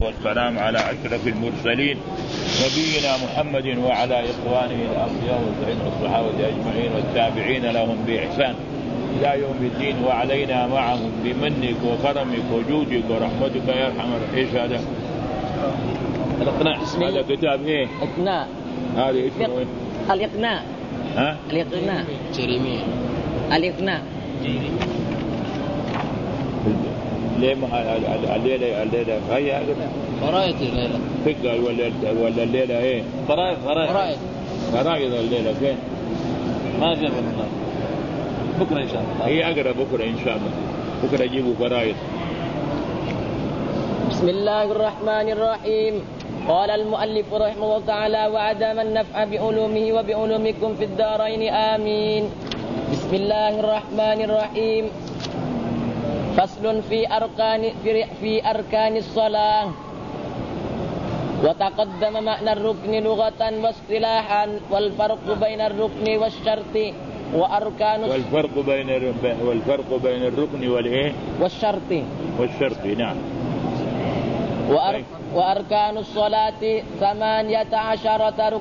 والسلام على أشرف المرسلين نبينا محمد وعلى إخوانه الأنبياء والسعيد والصحابة أجمعين والتابعين لهم بإحسان إلى يوم الدين، وعلينا معهم بمنك وكرمك وجودك ورحمتك يا أرحم الراحمين. هذا الإقناع. هذا كتاب إيه؟ إقناع. هذا اسمه إيه؟ الإقناع. ها؟ الإقناع. جريمي. الإقناع. ليه ما الليلة هي فرائض الليلة فقه ولا الليلة إيه؟ فرائض الليلة فين؟ ما في بكرة إن شاء الله. هي أقرأ بكرة إن شاء الله، بكرة يجيبوا فرائض. بسم الله الرحمن الرحيم. قال المؤلف رحمه الله تعالى: وعدم النفع بعلومه وبعلومكم في الدارين آمين. بسم الله الرحمن الرحيم. فصل في أركان الصلاة. وتقدم معنى الركن لغة واصطلاحا والفرق بين الركن والشرط وأركان والفرق بين الركن والإيه؟ والشرط نعم. وأركان الصلاة 18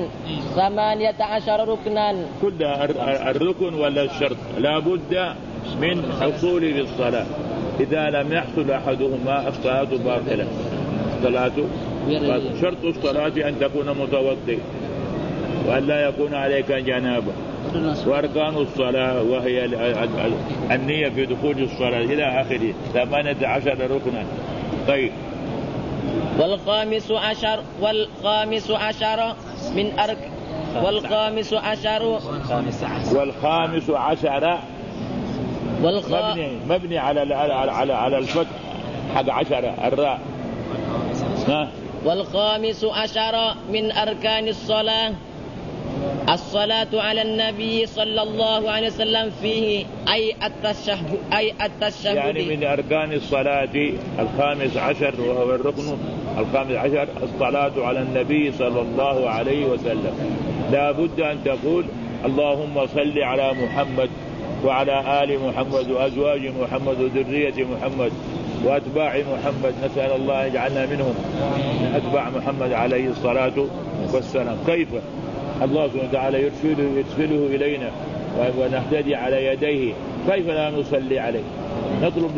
ركنا. كلها الركن ولا الشرط لا بد من حصول بالصلاة. إذا لم يحصل أحدهما الصلاة باطلة. شرط الصلاة أن تكون متوضئ وأن لا يكون عليك جنابة. وأركان الصلاة وهي النية في دخول الصلاة إلى آخره 18 ركنا. طيب. والخامس عشر مبني على الفتح حق 10 الراء. والخامس عشر من أركان الصلاة على النبي صلى الله عليه وسلم فيه أي التشهد يعني من أركان الصلاة الخامس عشر وهو الركن الخامس عشر الصلاة على النبي صلى الله عليه وسلم. لا بد أن تقول اللهم صل على محمد وعلى آل محمد وأزواج محمد وذرية محمد وأتباع محمد. نسأل الله يجعلنا منهم أتباع محمد عليه الصلاة والسلام. كيف الله سبحانه وتعالى يرسله إلينا ونهتدي على يديه، كيف لا نصلي عليه؟ نطلب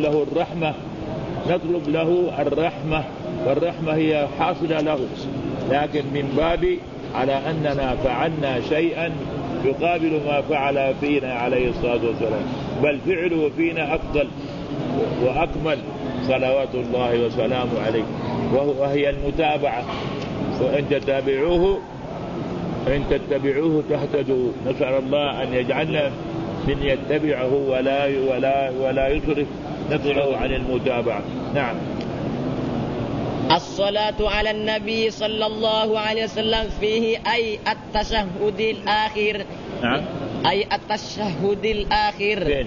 له الرحمة والرحمة هي حاصلة له، لكن من باب على أننا فعلنا شيئا يقابل ما فعل فينا عليه الصلاة والسلام، بل فعله فينا أفضل وأكمل صلوات الله وسلامه عليه، وهي المتابعة. وإن تتبعوه تهتدوا. نسأل الله أن يجعلنا من يتبعه ولا يصرف نفسه عن المتابعة. نعم. الصلاة على النبي صلى الله عليه وسلم فيه أي التشهد الآخر. نعم. أي التشهد الآخر. فين؟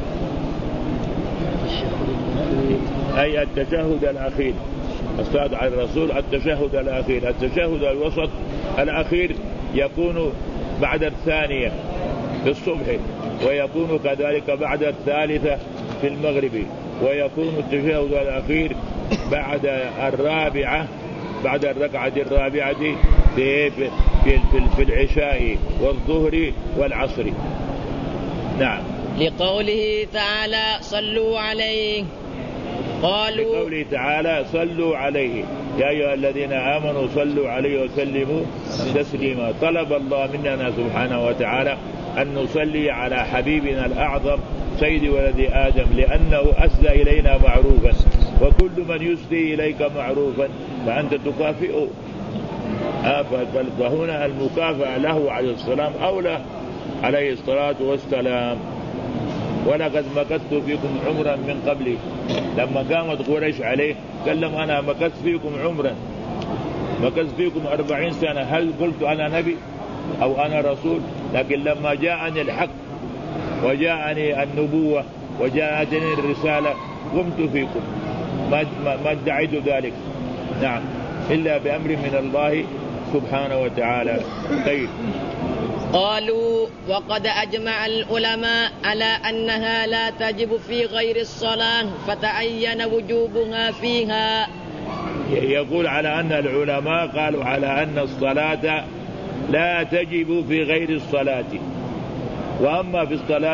أي التشهد الأخير. الصلاة على الرسول التشهد الأخير. التشهد الوسط الأخير يكون بعد الثانية في الصبح، ويكون كذلك بعد الثالثة في المغرب، ويكون التشهد الأخير بعد الرابعة بعد الركعة الرابعة في العشاء والظهر والعصر. نعم. لقوله تعالى صلوا عليه. لقوله تعالى صلوا عليه يا أيها الذين آمنوا صلوا عليه وسلموا تسليما. طلب الله مننا سبحانه وتعالى أن نصلي على حبيبنا الأعظم سيد ولد آدم، لأنه أسدى إلينا معروفا، وكل من يسدي إليك معروفا فأنت تكافئه. فهنا المكافأة له عليه السلام أولى عليه الصلاة والسلام. ولقد مكثت فيكم عمرا من قبلي. لما قامت قريش عليه قال لهم أنا مكثت فيكم عمرا، مكثت فيكم 40 سنة. هل قلت أنا نبي أو أنا رسول؟ لكن لما جاءني الحق وجاءني النبوة وجاءتني الرسالة قمت فيكم، ما ادعيت ذلك. نعم. إلا بأمر من الله سبحانه وتعالى. طيب. قالوا وقد أجمع العلماء على أنها لا تجب في غير الصلاة فتعين وجوبها فيها. يقول على أن العلماء قالوا على أن الصلاة لا تجب في غير الصلاة، وأما في الصلاة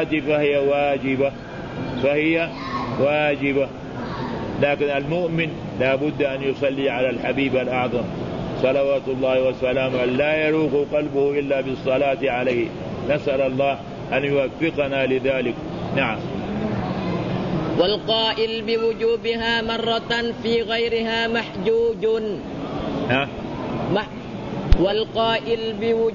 فهي واجبة. لكن المؤمن لا بد أن يصلي على الحبيب الأعظم صلوات الله وسلامه، لا يروق قلبه إلا بالصلاة عليه. نسأل الله أن يوفقنا لذلك. نعم. والقائل بوجوبها مرة في غيرها محجوج. والقائل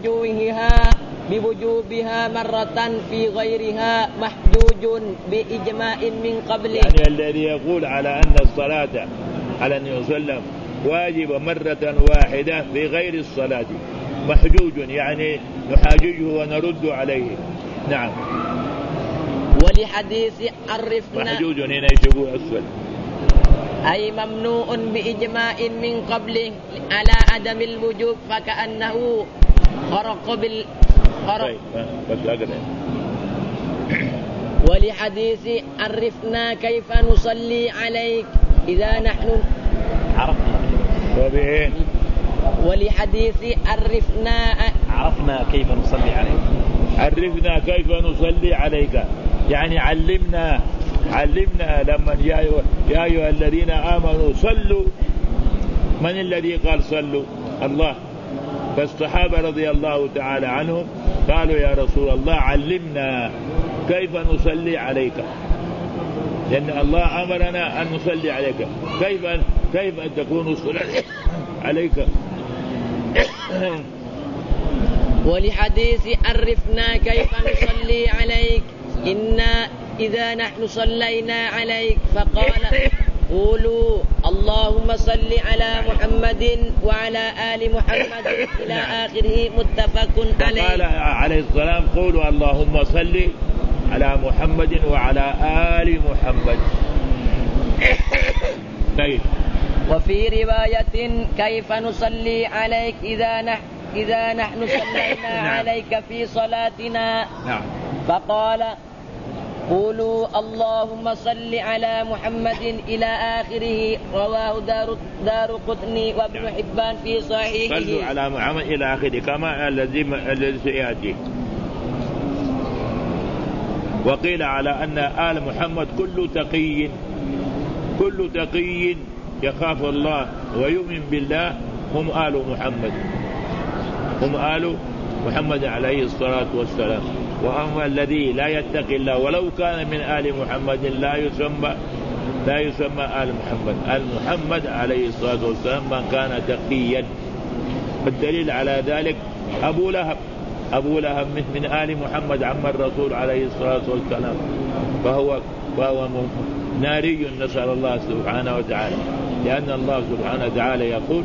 بوجوبها مرة في غيرها محجوج بإجماع من قبل. يعني الذي يقول على أن الصلاة على النبي صلى الله عليه وسلم واجب مرة واحدة في غير الصلاة محجوج، يعني نحاججه ونرد عليه. نعم. ولحديث عرفنا محجوج هنا يشبه أسود، أي ممنوع بإجماع من قبله على عدم الوجوب، فكأنه خرق ولحديث عرفنا كيف نصلي عليك إذا نحن ولحديث عرفنا كيف نصلي عليك. عرفنا كيف نصلي عليك يعني علمنا لما يا أيها الذين آمنوا صلوا. من الذي قال صلوا؟ الله. فالصحابة رضي الله تعالى عنهم قالوا يا رسول الله علمنا كيف نصلي عليك، لأن الله أمرنا أن نصلي عليك، كيف أن تكون الصلاة عليك. ولحديث عرفنا كيف نصلي عليك إنا إذا نحن صلينا عليك فقال قولوا اللهم صل على محمد وعلى آل محمد إلى آخره متفق عليه. فقال عليه السلام قولوا اللهم صل على محمد وعلى آل محمد. وفي رواية كيف نصلي عليك إذا نحن صلينا عليك في صلاتنا. فقال قولوا اللهم صل على محمد إلى آخره. رواه دار قطني وابن حبان في صحيحه. صلوا على محمد إلى آخره كما الذي سيأتي. وقيل على أن آل محمد كل تقي يخاف الله ويؤمن بالله هم آل محمد عليه الصلاة والسلام. وأما الذي لا يتقي الله ولو كان من آل محمد لا يسمى آل محمد. آل محمد عليه الصلاة والسلام من كان تقيا. الدليل على ذلك أبو لهب من آل محمد عم الرسول عليه الصلاة والسلام، فهو ناري نسأل الله سبحانه وتعالى، لأن الله سبحانه وتعالى يقول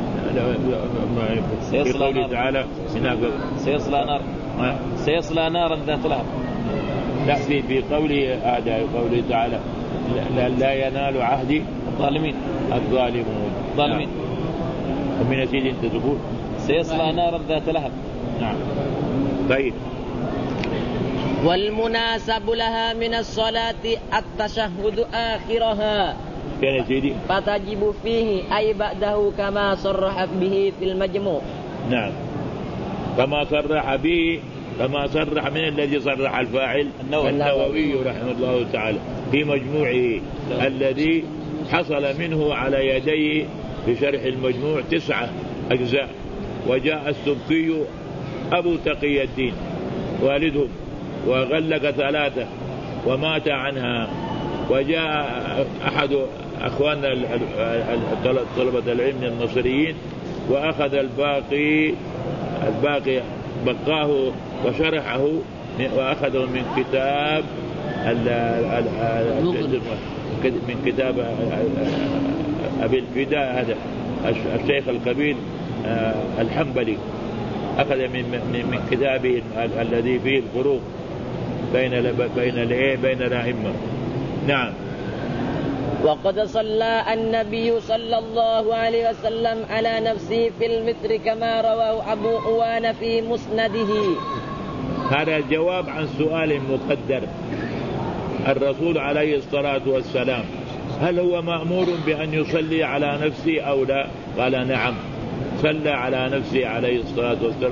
سيصلى نارا ذات لهب. لا في قوله تعالى لا ينال عهدي الظالمون. ومن سيد انت تقول سيصلى نارا ذات لهب. نعم. طيب. والمناسب لها من الصلاة التشهد آخرها فتجب فيه أي بعده كما صرح به في المجموع. نعم. كما صرح من الذي صرح الفاعل النووي رحمه الله تعالى في مجموعه الذي حصل منه على يديه بشرح المجموع 9 أجزاء. وجاء السبكي أبو تقي الدين والدهم وغلق 3 ومات عنها. وجاء أحد أخواننا طلبة العلم المصريين وأخذ الباقي بقاه وشرحه وأخذه من كتاب أبي الفداء هذا الشيخ الكبير الحنبلي، أخذ من كتابه الذي فيه الفروق بين الأئمة. نعم. وقد صلى النبي صلى الله عليه وسلم على نفسه في المتر كما رواه أبو أوان في مسنده. هذا الجواب عن سؤال مقدر. الرسول عليه الصلاة والسلام هل هو مأمور بأن يصلي على نفسه أو لا؟ قال نعم، صلى على نفسه عليه الصلاة والسلام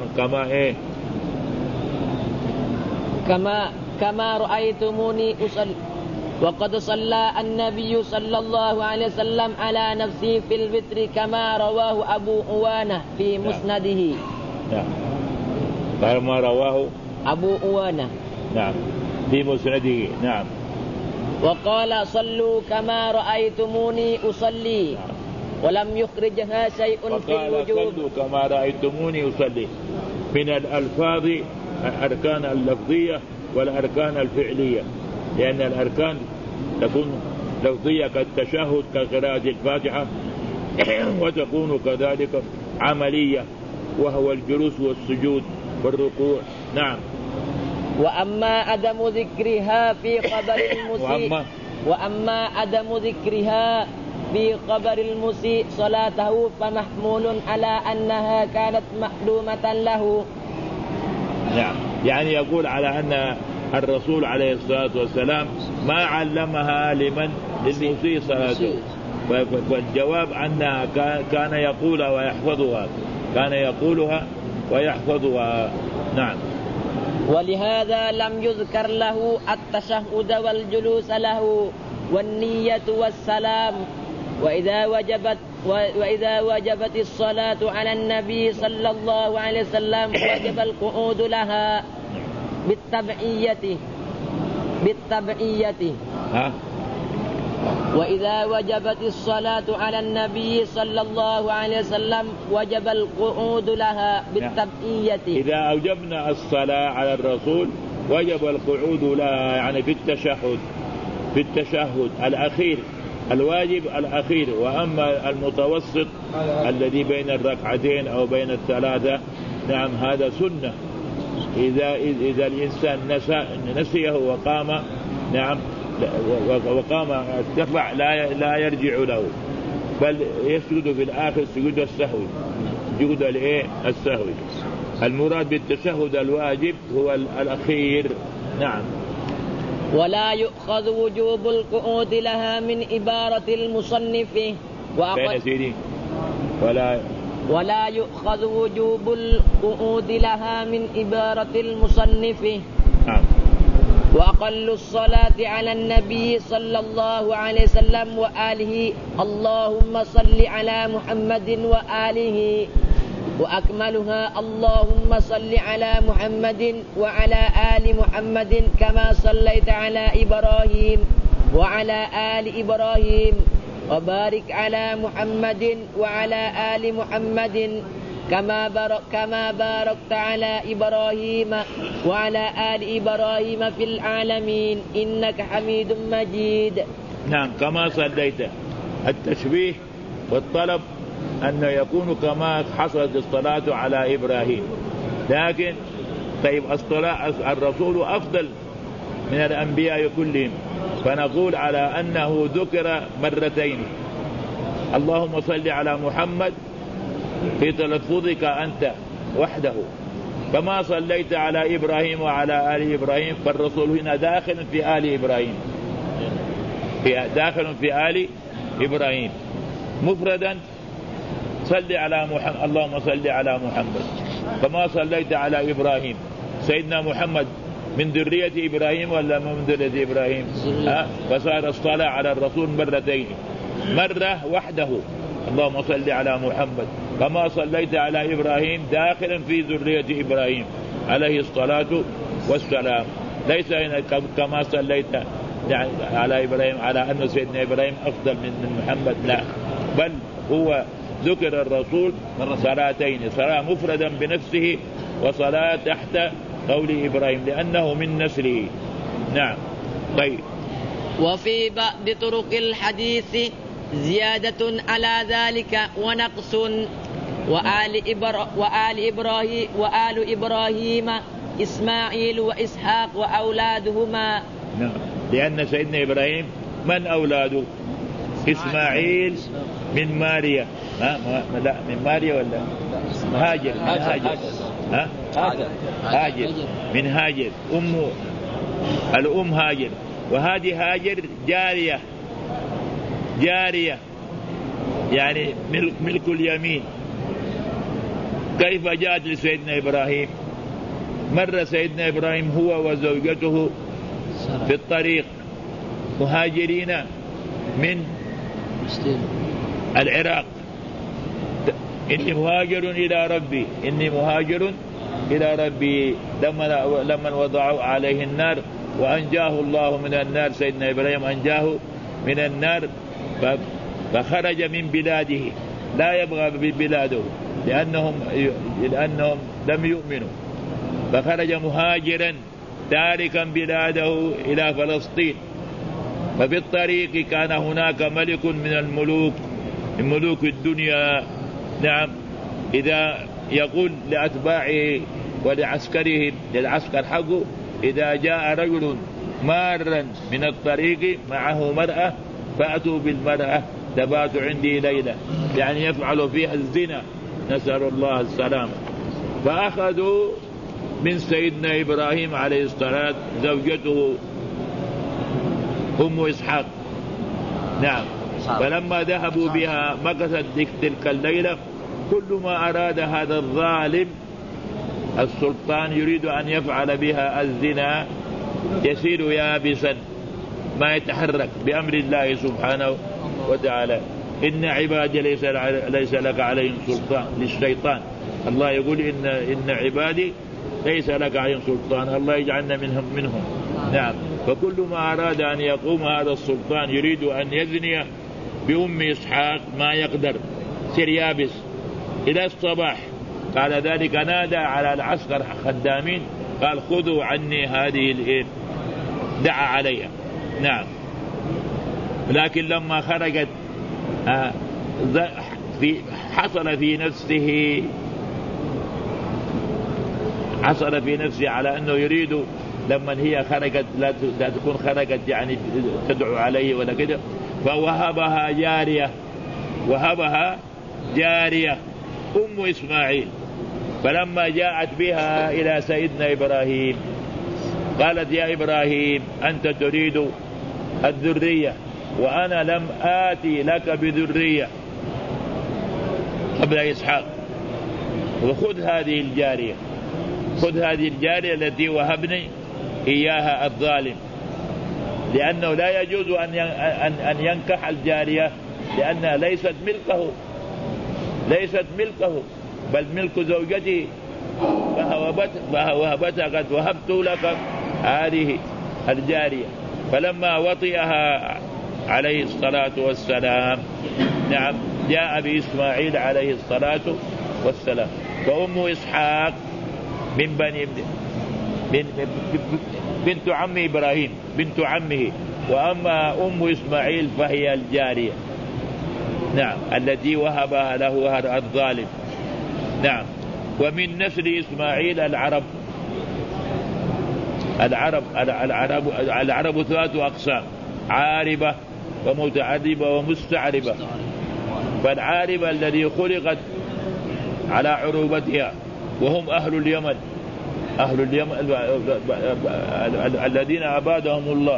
كما رأيتموني أصلي. وقد صلى النبي صلى الله عليه وسلم على نفسه في الوتر كما رواه أبو أوانة في مسنده. نعم. قال ما رواه أبو أوانة. نعم في مسنده. نعم. وقال صلوا كما رأيتموني أصلي. ولم يخرجها شيء في الوجوب. صلوا كما رأيتموني أصلي من الألفاظ الأركان اللفظية والأركان الفعلية، لأن الأركان تكون لفظية كالتشهد كقراءة الفاتحة وتكون كذلك عملية وهو الجلوس والسجود والركوع. نعم. وأما عدم ذكرها في خبر المسيء في خبر المسيء صلاته فمحمول على أنها كانت معلومة له. نعم، يعني يقول على أن الرسول عليه الصلاة والسلام ما علمها للمسيء صلاته، فالجواب أنها كان يقولها ويحفظها. نعم. ولهذا لم يذكر له التشهد والجلوس له والنية والسلام. وإذا وجبت الصلاة على النبي صلى الله عليه وسلم وجب القعود لها بالتبعية. وإذا وجبت الصلاة على النبي صلى الله عليه وسلم وجب القعود لها بالتبعية. إذا أوجبنا الصلاة على الرسول وجب القعود لها، يعني في التشهد الأخير، الواجب الأخير. وأما المتوسط الذي بين الركعتين أو بين الثلاثة، نعم هذا سنة. إذا الإنسان نسيه وقام، نعم وقام ارتفع لا يرجع له، بل يسجد في الآخر سجود السهو، سجود السهو. المراد بالتشهد الواجب هو الأخير. نعم. ولا يؤخذ وجوب القعود لها من عبارة المصنف. ولا يؤخذ وجوب القعود لها من عبارة المصنف. نعم. وأقل الصلاة على النبي صلى الله عليه وسلم وآله اللهم صل على محمد وآله، وأكملها اللهم صل على محمد وعلى آل محمد كما صليت على إبراهيم وعلى آل إبراهيم، وبارك على محمد وعلى آل محمد كما باركت على إبراهيم وعلى آل إبراهيم في العالمين إنك حميد مجيد. نعم. كما صليت، التشبيه والطلب أن يكون كما حصلت الصلاة على إبراهيم، لكن طيب الصلاة الرسول أفضل من الأنبياء كلهم، فنقول على أنه ذكر مرتين. اللهم صل على محمد في تلفظك أنت وحده، كما صليت على إبراهيم وعلى آل إبراهيم، فالرسول هنا داخل في آل إبراهيم، داخل في آل إبراهيم مفردا. صل على محمد، اللهم صل على محمد كما صليت على إبراهيم. سيدنا محمد من ذرية إبراهيم ولا من ذرية إبراهيم؟ فصار الصلاة على الرسول مرتين، مرة وحده اللهم صل على محمد كما صليت على إبراهيم، داخلا في ذرية إبراهيم عليه الصلاة والسلام. ليس كما صليت على إبراهيم على أن سيدنا إبراهيم أفضل من محمد، لا، بل هو ذكر الرسول صلاتين، صلاة مفردا بنفسه وصلاة تحت قول إبراهيم لأنه من نسله. نعم. طيب. وفي بعض طرق الحديث زيادة على ذلك ونقص. وآل إبراهيم إسماعيل وإسحاق وأولادهما. نعم. لأن سيدنا إبراهيم من أولاده؟ إسماعيل من ماريا، لا من ماريا ولا هاجر، هاجر من هاجر، الأم هاجر، وهذه هاجر جارية جارية يعني ملك اليمين. كيف جاءت لسيدنا إبراهيم؟ مر سيدنا إبراهيم هو وزوجته في الطريق مهاجرين من العراق. إني مهاجر إلى ربي، إني مهاجر إلى ربي. لما وضعوا عليه النار وأنجاه الله من النار، سيدنا إبراهيم أنجاه من النار، فخرج من بلاده لا يبغى ببلاده لأنهم لم يؤمنوا، فخرج مهاجرا تاركا بلاده إلى فلسطين. ففي الطريق كان هناك ملك من ملوك الدنيا، نعم، إذا يقول لأتباعه ولعسكره للعسكر حقه إذا جاء رجل مارا من الطريق معه مرأة فأتوا بالمرأة تبات عندي ليلة، يعني يفعل فيها الزنا، نسأل الله السلامة. فأخذوا من سيدنا إبراهيم عليه الصلاة زوجته أم إسحاق، نعم. فلما ذهبوا بها مكثت تلك الليلة. كل ما أراد هذا الظالم السلطان يريد أن يفعل بها الزنا يسير يابسا ما يتحرك بأمر الله سبحانه وتعالى. إن عبادي ليس لك عليهم سلطان. للشيطان الله يقول إن عبادي ليس لك عليهم سلطان، الله يجعلنا منهم، نعم. فكل ما أراد أن يقوم هذا السلطان يريد أن يزني بأم إسحاق ما يقدر، سير يابس إلى الصباح. قال ذلك نادى على العسكر خدامين قال خذوا عني هذه دعا عليها، نعم. لكن لما خرجت حصل في نفسه على أنه يريد لما هي خرجت لا تكون خرجت يعني تدعو عليه ولا كده، فوهبها جارية أم إسماعيل. فلما جاءت بها إلى سيدنا إبراهيم قالت يا إبراهيم أنت تريد الذرية وأنا لم آتي لك بذرية قبل إسحاق، وخذ هذه الجارية التي وهبني إياها الظالم، لأنه لا يجوز أن ينكح الجارية لأنها ليست ملكه بل ملك زوجته، فوهبتها قد وهبت لك هذه الجارية. فلما وطئها عليه الصلاة والسلام، نعم، جاء بإسماعيل عليه الصلاة والسلام. فأم إسحاق بنت عم إبراهيم، بنت عمه. وأما أم إسماعيل فهي الجارية، نعم، التي وهبها له هذا الظالم، نعم. ومن نسل إسماعيل العرب 3 أقسام: عاربة ومتعربة ومستعربة. فالعاربة الذي خلقت على عروبتها وهم أهل اليمن الذين أبادهم الله،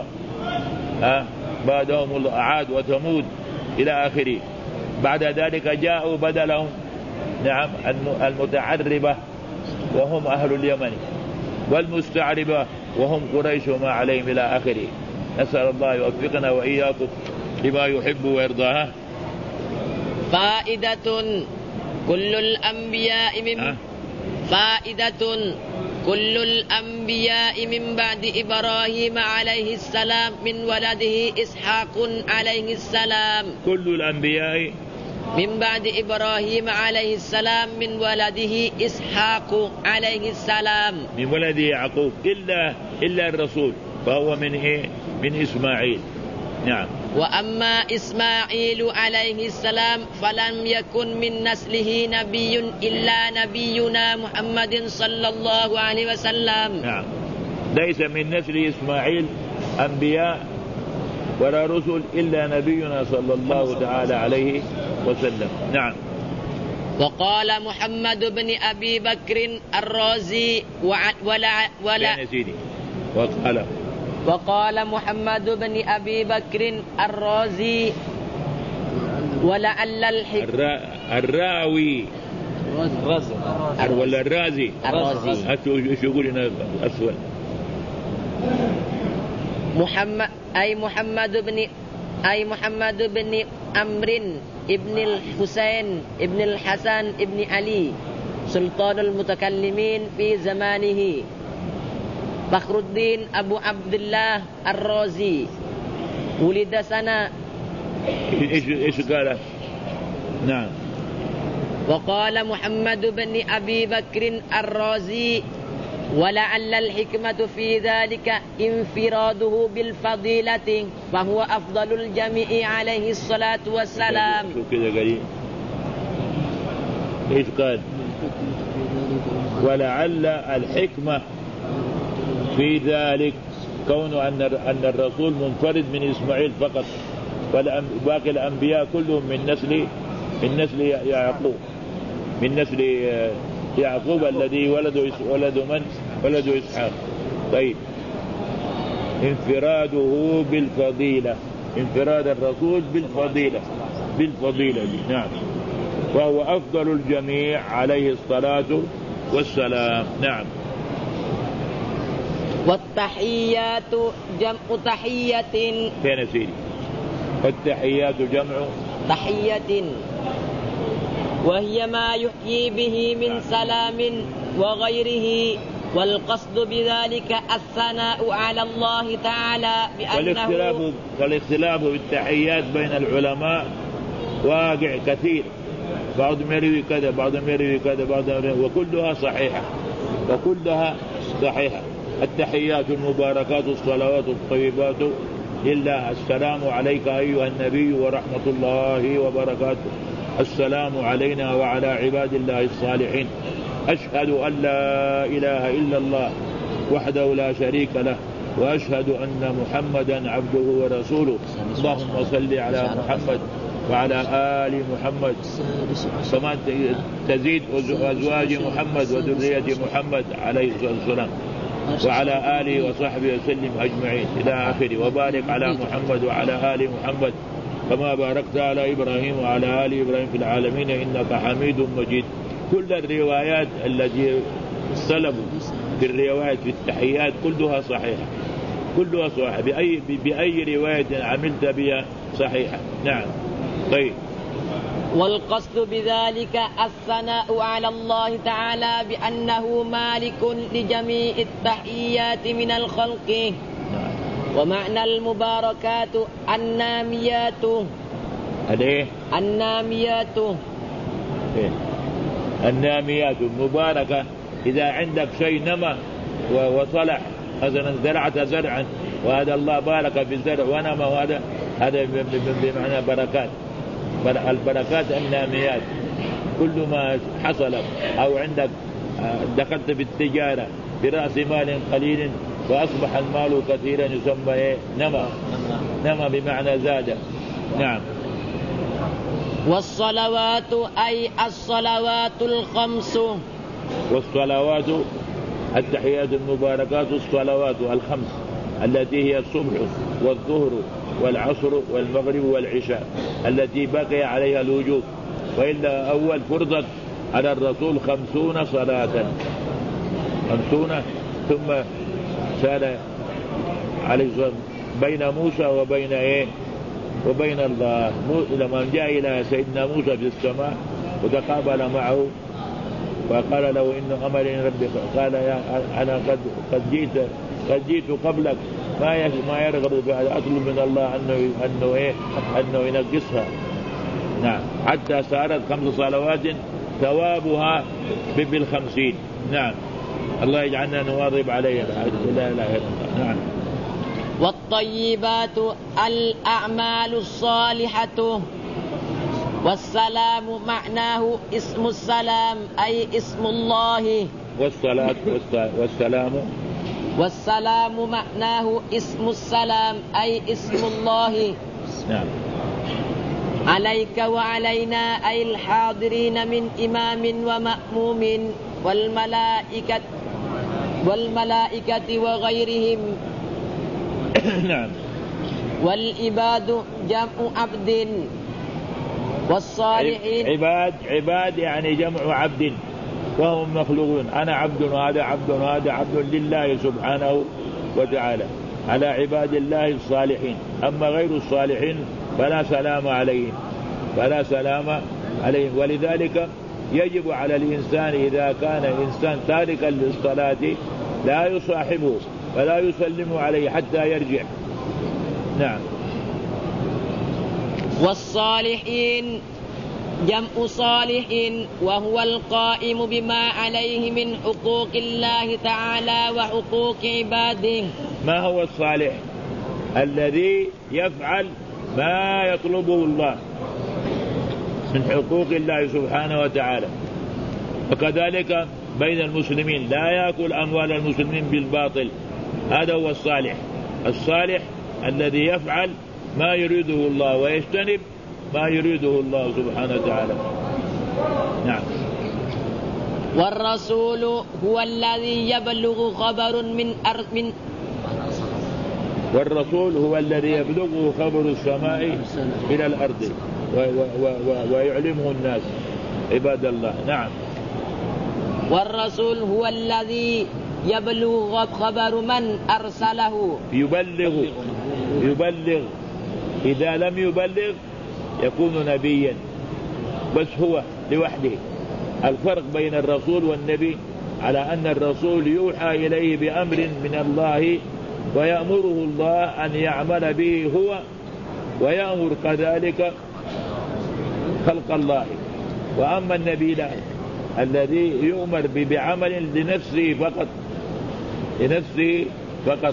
عاد وثمود إلى آخره. بعد ذلك جاءوا بدلهم، نعم، المتعربة وهم أهل اليمن، والمستعربة وهم قريش وما عليهم إلى آخره. نسأل الله يوفقنا وإياكم لما يحب ويرضاه. فائدة كل الأنبياء من بعد إبراهيم عليه السلام من ولده إسحاق عليه السلام. كل الأنبياء من بعد إبراهيم عليه السلام من ولده إسحاق عليه السلام، من ولده يعقوب إلا الرسول فهو من إسماعيل، نعم. وأما إسماعيل عليه السلام فلم يكن من نسله نبي إلا نبينا محمد صلى الله عليه وسلم، نعم. ليس من نسل إسماعيل أنبياء ولا رسل إلا نبينا صلى الله تعالى عليه وسلم، نعم. وقال محمد بن أبي بكر الرازي وقال محمد بن أبي بكر الرازي ولعل الحكمة الراوي ولا الرازي ايش يقول هنا أسود محمد بن عمرو ابن الحسين ابن الحسن ابن علي سلطان المتكلمين في زمانه فخر الدين أبو عبد الله الرازي ولد سنة ايش قال؟ نعم. وقال محمد بن أبي بكر الرازي ولعل الحكمة في ذلك انفراده بالفضيلة فهو أفضل الجميع عليه الصلاة والسلام. شو كذا قليل ايش قال؟ ولعل الحكمة في ذلك كون أن الرسول منفرد من إسماعيل فقط، وباقي الأنبياء كلهم من نسل يعقوب، من نسل يعقوب الذي ولد إسحاق. طيب، انفراده بالفضيلة، انفراد الرسول بالفضيلة دي. نعم. وهو أفضل الجميع عليه الصلاة والسلام. نعم. والتحيات جمع تحية. فين سيدي؟ والتحيات جمع تحية، وهي ما يحيي به من سلام وغيره، والقصد بذلك الثناء على الله تعالى بأنه. والاختلاف بالتحيات بين العلماء واقع كثير، بعضهم يروي كذا، بعضهم يروي كذا، وكلها صحيحة. التحيات المباركات الصلوات الطيبات لله. السلام عليك أيها النبي ورحمة الله وبركاته. السلام علينا وعلى عباد الله الصالحين. أشهد أن لا إله إلا الله وحده لا شريك له، وأشهد أن محمدا عبده ورسوله. اللهم صل على محمد وعلى آل محمد، كمان تزيد أزواج محمد وذرية محمد عليه الصلاة والسلام، وعلى آله وصحبه وسلم أجمعين إلى آخره. وبارك على محمد وعلى آل محمد كما باركت على إبراهيم وعلى آل إبراهيم في العالمين إنك حميد مجيد. كل الروايات التي سلبوا في الروايات في التحيات كلها صحيحة، بأي رواية عملت بها صحيحة. نعم. طيب. والقصد بذلك الثناء على الله تعالى بأنه مالك لجميع التحيات من الخلق. ومعنى المباركات الناميات. الناميات المباركة. إذا عندك شيء نمى وصلح، مثلا زرعت زرعا وهذا الله بارك في الزرع ونمى، وهذا بمعنى بركات. البركات الناميات. كل ما حصل أو عندك دخلت في التجارة برأس مال قليل وأصبح المال كثيرا يسمى نمى بمعنى زاد. نعم. والصلوات أي الصلوات الخمس. والصلوات التحيات المباركات الصلوات الخمس التي هي الصبح والظهر والعصر والمغرب والعشاء التي بقي عليها الوجوب، وإلا أول فرضت على الرسول 50 صلاة، 50 ثم سال عليه الصلاة بين موسى وبين الله. لما جاء إلى سيدنا موسى في السماء وتقابل معه وقال له إن أمري ربي، قال أنا قد جئت قبلك ما يرغب بهذا، أطلب من الله أنه ينقصها. نعم. حتى صارت 5 صلوات ثوابها ب50. نعم. الله يجعلنا نواظب عليها. لا إله إلا الله. نعم. والطيبات الأعمال الصالحة. والسلام معناه اسم السلام أي اسم الله. والسلام معناه اسم السلام أي اسم الله. نعم. عليك وعلينا أي الحاضرين من إمام ومأموم والملائكة وغيرهم. نعم. والعباد جمع عبد. والصالحين. عباد يعني جمع عبد، وهم مخلوقون. أنا عبد وهذا عبد وهذا عبد لله سبحانه وتعالى، على عباد الله الصالحين. أما غير الصالحين فلا سلام عليهم، فلا سلام عليهم. ولذلك يجب على الإنسان إذا كان إنسان تاركا للصلاة لا يصاحبه ولا يسلم عليه حتى يرجع. نعم. والصالحين جمع صالح، وهو القائم بما عليه من حقوق الله تعالى وحقوق عباده. ما هو الصالح؟ الذي يفعل ما يطلبه الله من حقوق الله سبحانه وتعالى. وكذلك بين المسلمين لا يأكل أموال المسلمين بالباطل، هذا هو الصالح. الصالح الذي يفعل ما يريده الله ويجتنب ما يريده الله سبحانه وتعالى. نعم. والرسول هو الذي يبلغ خبر من والرسول هو الذي يبلغه خبر السماء إلى الأرض ويعلمه الناس عباد الله. نعم. والرسول هو الذي يبلغ خبر من أرسله. يبلغ. إذا لم يبلغ يكون نبيا، بس هو لوحده. الفرق بين الرسول والنبي على أن الرسول يوحى إليه بأمر من الله ويأمره الله أن يعمل به هو، ويأمر كذلك خلق الله. وأما النبي لا، الذي يؤمر بعمل لنفسه فقط.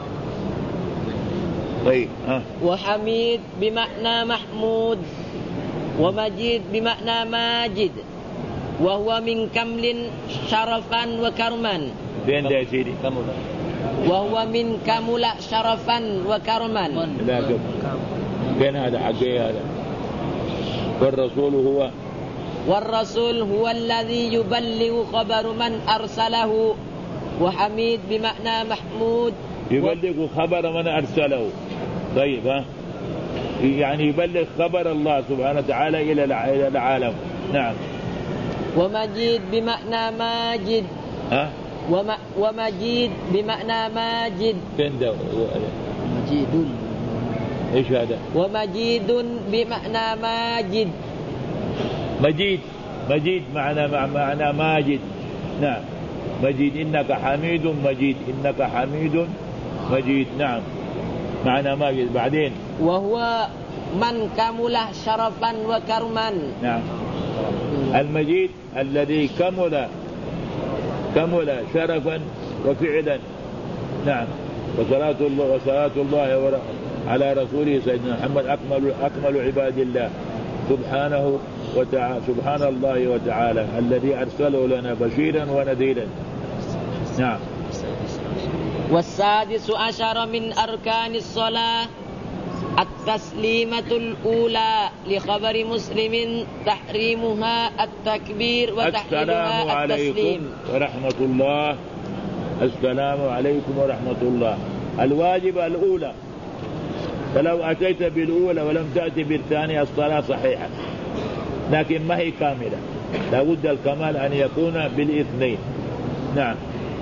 طيب. وحميد بمعنى محمود، ومجيد بمعنى ماجد، وهو من كمل شرفا وكرما. فين ده يا سيدي؟ وهو من كمل شرفا وكرما. لا قبل. فين هذا حقي هذا؟ والرسول هو الذي يبلغ خبر من أرسله. وحميد بمعنى محمود، يبلغ خبر من أرسله. طيب. يعني يبلغ خبر الله سبحانه وتعالى إلى العالم. نعم. ومجيد بمعنى ماجد. ومجيد بمعنى ماجد. فين ده؟ مجيد. ايش هذا؟ ومجيد بمعنى ماجد. مجيد معنى ماجد. نعم. مجيد، إنك حميد مجيد. نعم. معنى ماجد. بعدين وهو من كمل شرفا وكرما. نعم. المجيد الذي كمل شرفا وفعلا. نعم. وصلاة الله على رسوله سيدنا محمد أكمل عباد الله سبحانه وتعالى. سبحان الله وتعالى الذي أرسله لنا بشيرا ونذيرا. نعم. والسادس عشر من أركان الصلاة التسليمة الأولى لخبر مسلم تحريمها التكبير وتحليلها التسليم. ورحمة الله. السلام عليكم ورحمة الله. الواجب الأولى، فلو أتيت بالأولى ولم تأتي بالثانية الصلاة صحيحة، لكن ما هي كاملة، لابد الكمال أن يكون بالاثنين. نعم.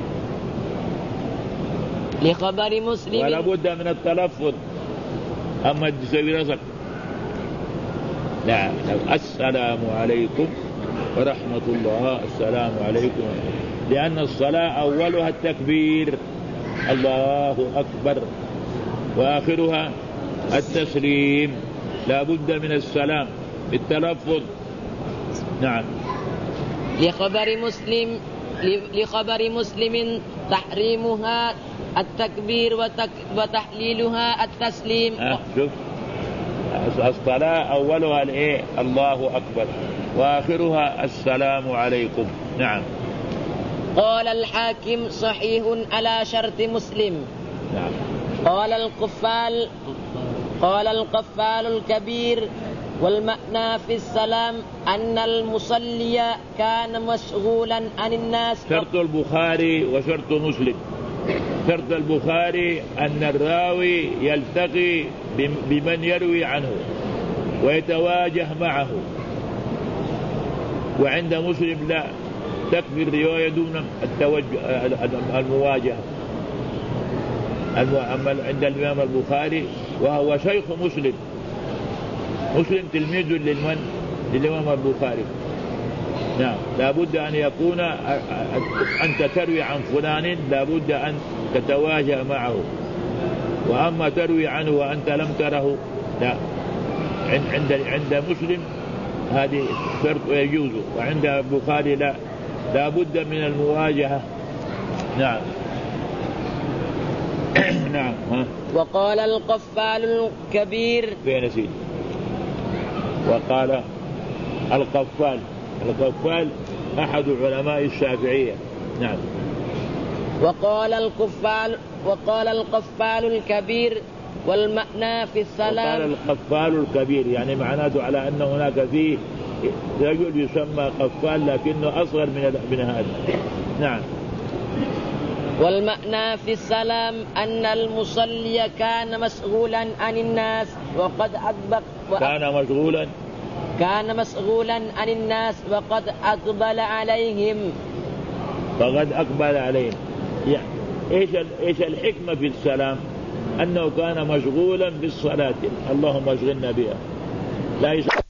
لخبر مسلم ولا بد من التلفظ. أما تسوي رزق لا. السلام عليكم ورحمة الله. السلام عليكم، لأن الصلاة أولها التكبير الله أكبر، وآخرها التسليم. لا بد من السلام بالتلفظ. نعم. لخبر مسلم تحريمها التكبير وتحليلها التسليم. شوف، الصلاة أولها الله أكبر، وآخرها السلام عليكم. نعم. قال الحاكم صحيح على شرط مسلم. نعم. قال القفال الكبير والمعنى في السلام أن المصلي كان مشغولا عن الناس. شرط البخاري وشرط مسلم. شرط البخاري أن الراوي يلتقي بمن يروي عنه، ويتواجه معه. وعند مسلم لا، تكفي الرواية دون المواجهة. أما عند الإمام البخاري وهو شيخ مسلم تلميذ للإمام البخاري، نعم، لابد أن يكون أنت تروي عن فلان لابد أن تتواجه معه. وأما تروي عنه وأنت لم تره لا، عند مسلم هذه شرط يجوز، وعند البخاري لا، لابد من المواجهة. نعم. نعم. وقال القفال الكبير فين سيدي؟ وقال القفال أحد علماء الشافعية. نعم. وقال القفال الكبير والمعنى في السلام. وقال القفال الكبير يعني معناته على أن هناك فيه رجل يسمى قفال لكنه أصغر من هذا. نعم. والمعنى في السلام أن المصلي كان مشغولا عن الناس كان مشغولا عن الناس وقد أقبل عليهم. يعني إيش الحكمة في السلام؟ أنه كان مشغولا بالصلاة، اللهم اشغلنا بها. لا